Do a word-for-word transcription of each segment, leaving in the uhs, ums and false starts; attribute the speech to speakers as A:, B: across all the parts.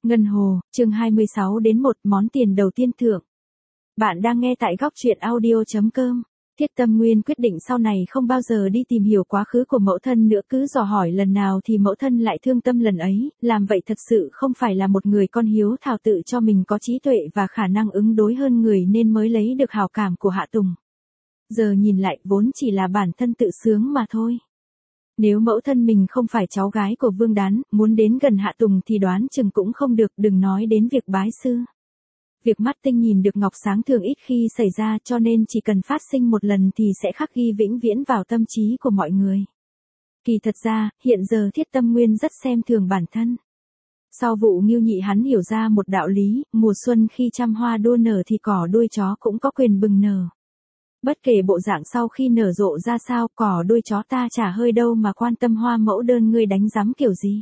A: Ngân Hồ, chương hai mươi sáu đến một món tiền đầu tiên thưởng. Bạn đang nghe tại góc truyện audio chấm com. Thiết Tâm Nguyên quyết định sau này không bao giờ đi tìm hiểu quá khứ của mẫu thân nữa, cứ dò hỏi lần nào thì mẫu thân lại thương tâm lần ấy, làm vậy thật sự không phải là một người con hiếu thảo tự cho mình có trí tuệ và khả năng ứng đối hơn người nên mới lấy được hảo cảm của Hạ Tùng. Giờ nhìn lại vốn chỉ là bản thân tự sướng mà thôi. Nếu mẫu thân mình không phải cháu gái của Vương Đán, muốn đến gần Hạ Tùng thì đoán chừng cũng không được, đừng nói đến việc bái sư. Việc mắt tinh nhìn được ngọc sáng thường ít khi xảy ra, cho nên chỉ cần phát sinh một lần thì sẽ khắc ghi vĩnh viễn vào tâm trí của mọi người. Kỳ thật ra, hiện giờ Thiết Tâm Nguyên rất xem thường bản thân. Sau vụ Ngưu Nhị hắn hiểu ra một đạo lý, mùa xuân khi trăm hoa đua nở thì cỏ đuôi chó cũng có quyền bừng nở. Bất kể bộ dạng sau khi nở rộ ra sao, cỏ đuôi chó ta chả hơi đâu mà quan tâm hoa mẫu đơn ngươi đánh giám kiểu gì.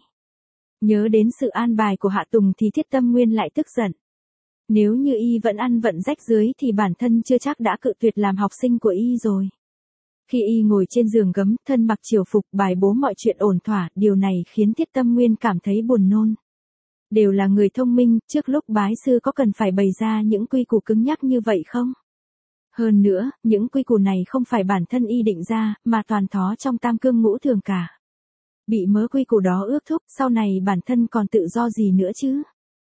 A: Nhớ đến sự an bài của Hạ Tùng thì Thiết Tâm Nguyên lại tức giận. Nếu như y vẫn ăn vận rách dưới thì bản thân chưa chắc đã cự tuyệt làm học sinh của y rồi. Khi y ngồi trên giường gấm, thân mặc triều phục, bài bố mọi chuyện ổn thỏa, điều này khiến Thiết Tâm Nguyên cảm thấy buồn nôn. Đều là người thông minh, trước lúc bái sư có cần phải bày ra những quy củ cứng nhắc như vậy không? Hơn nữa, những quy củ này không phải bản thân y định ra, mà toàn thó trong tam cương ngũ thường cả. Bị mớ quy củ đó ước thúc, sau này bản thân còn tự do gì nữa chứ?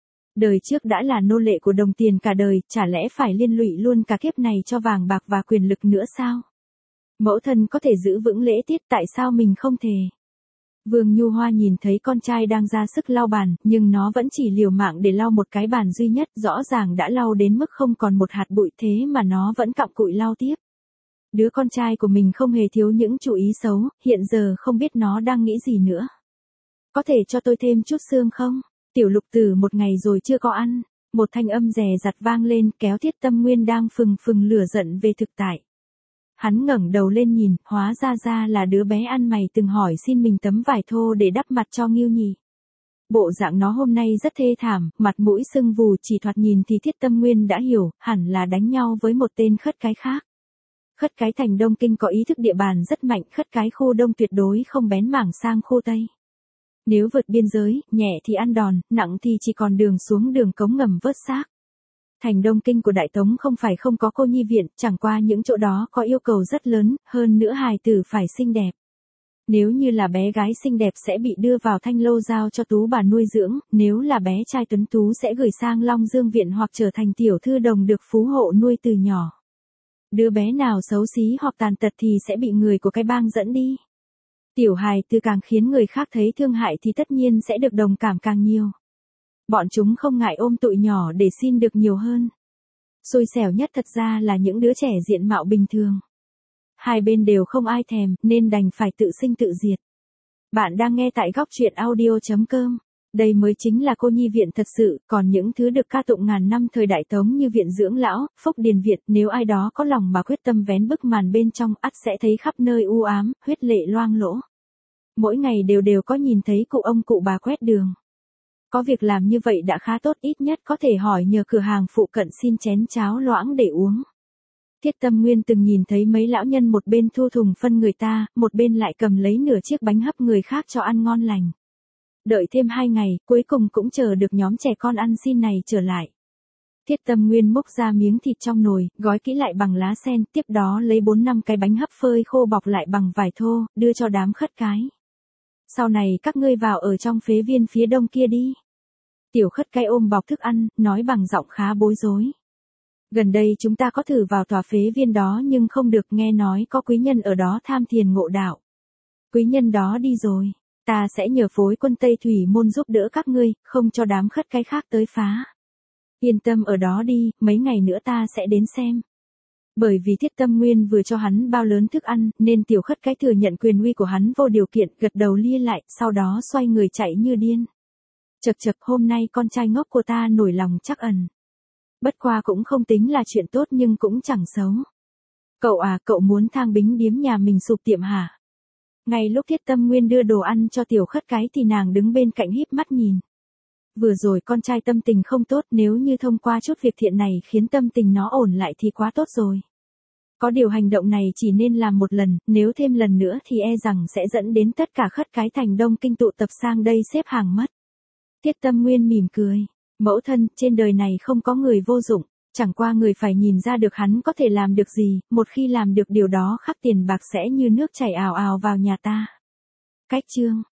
A: Đời trước đã là nô lệ của đồng tiền cả đời, chả lẽ phải liên lụy luôn cả kiếp này cho vàng bạc và quyền lực nữa sao? Mẫu thân có thể giữ vững lễ tiết, tại sao mình không thể? Vương Nhu Hoa nhìn thấy con trai đang ra sức lau bàn, nhưng nó vẫn chỉ liều mạng để lau một cái bàn duy nhất, rõ ràng đã lau đến mức không còn một hạt bụi thế mà nó vẫn cặm cụi lau tiếp. Đứa con trai của mình không hề thiếu những chủ ý xấu, hiện giờ không biết nó đang nghĩ gì nữa. Có thể cho tôi thêm chút xương không? Tiểu Lục Tử một ngày rồi chưa có ăn. Một thanh âm dè dặt vang lên, kéo Thiết Tâm Nguyên đang phừng phừng lửa giận về thực tại. Hắn ngẩng đầu lên nhìn, hóa ra ra là đứa bé ăn mày từng hỏi xin mình tấm vải thô để đắp mặt cho Ngưu Nhị. Bộ dạng nó hôm nay rất thê thảm, mặt mũi sưng vù, chỉ thoạt nhìn thì Thiết Tâm Nguyên đã hiểu, hẳn là đánh nhau với một tên khất cái khác. Khất cái thành Đông Kinh có ý thức địa bàn rất mạnh, khất cái khu Đông tuyệt đối không bén mảng sang khu Tây. Nếu vượt biên giới, nhẹ thì ăn đòn, nặng thì chỉ còn đường xuống đường cống ngầm vớt xác. Thành Đông Kinh của Đại Tống không phải không có cô nhi viện, chẳng qua những chỗ đó có yêu cầu rất lớn, hơn nữa hài tử phải xinh đẹp. Nếu như là bé gái xinh đẹp sẽ bị đưa vào Thanh Lâu giao cho tú bà nuôi dưỡng, nếu là bé trai tuấn tú sẽ gửi sang Long Dương viện hoặc trở thành tiểu thư đồng được phú hộ nuôi từ nhỏ. Đứa bé nào xấu xí hoặc tàn tật thì sẽ bị người của cái bang dẫn đi. Tiểu hài tử càng khiến người khác thấy thương hại thì tất nhiên sẽ được đồng cảm càng nhiều. Bọn chúng không ngại ôm tụi nhỏ để xin được nhiều hơn. Xui xẻo nhất thật ra là những đứa trẻ diện mạo bình thường. Hai bên đều không ai thèm, nên đành phải tự sinh tự diệt. Bạn đang nghe tại góc truyện audio chấm com. Đây mới chính là cô nhi viện thật sự, còn những thứ được ca tụng ngàn năm thời Đại Tống như viện dưỡng lão, Phúc Điền Việt, nếu ai đó có lòng mà quyết tâm vén bức màn bên trong, ắt sẽ thấy khắp nơi u ám, huyết lệ loang lỗ. Mỗi ngày đều đều có nhìn thấy cụ ông cụ bà quét đường. Có việc làm như vậy đã khá tốt, ít nhất có thể hỏi nhờ cửa hàng phụ cận xin chén cháo loãng để uống. Thiết Tâm Nguyên từng nhìn thấy mấy lão nhân một bên thu thùng phân người ta, một bên lại cầm lấy nửa chiếc bánh hấp người khác cho ăn ngon lành. Đợi thêm hai ngày, cuối cùng cũng chờ được nhóm trẻ con ăn xin này trở lại. Thiết Tâm Nguyên múc ra miếng thịt trong nồi, gói kỹ lại bằng lá sen, tiếp đó lấy bốn năm cái bánh hấp phơi khô bọc lại bằng vải thô, đưa cho đám khất cái. Sau này các ngươi vào ở trong phế viên phía đông kia đi. Tiểu khất cái ôm bọc thức ăn, nói bằng giọng khá bối rối. Gần đây chúng ta có thử vào tòa phế viên đó nhưng không được, nghe nói có quý nhân ở đó tham thiền ngộ đạo. Quý nhân đó đi rồi, ta sẽ nhờ phối quân Tây Thủy Môn giúp đỡ các ngươi, không cho đám khất cái khác tới phá. Yên tâm ở đó đi, mấy ngày nữa ta sẽ đến xem. Bởi vì Thiết Tâm Nguyên vừa cho hắn bao lớn thức ăn, nên tiểu khất cái thừa nhận quyền uy của hắn vô điều kiện, gật đầu lia lại, sau đó xoay người chạy như điên. Chậc chậc, hôm nay con trai ngốc của ta nổi lòng trắc ẩn. Bất qua cũng không tính là chuyện tốt nhưng cũng chẳng xấu. Cậu à, cậu muốn Thang Bính điếm nhà mình sụp tiệm hả? Ngay lúc Thiết Tâm Nguyên đưa đồ ăn cho tiểu khất cái thì nàng đứng bên cạnh híp mắt nhìn. Vừa rồi con trai tâm tình không tốt, nếu như thông qua chút việc thiện này khiến tâm tình nó ổn lại thì quá tốt rồi. Có điều hành động này chỉ nên làm một lần, nếu thêm lần nữa thì e rằng sẽ dẫn đến tất cả khất cái thành Đông Kinh tụ tập sang đây xếp hàng mất. Thiết Tâm Nguyên mỉm cười. Mẫu thân, trên đời này không có người vô dụng, chẳng qua người phải nhìn ra được hắn có thể làm được gì, một khi làm được điều đó khắc tiền bạc sẽ như nước chảy ào ào vào nhà ta. Cách chương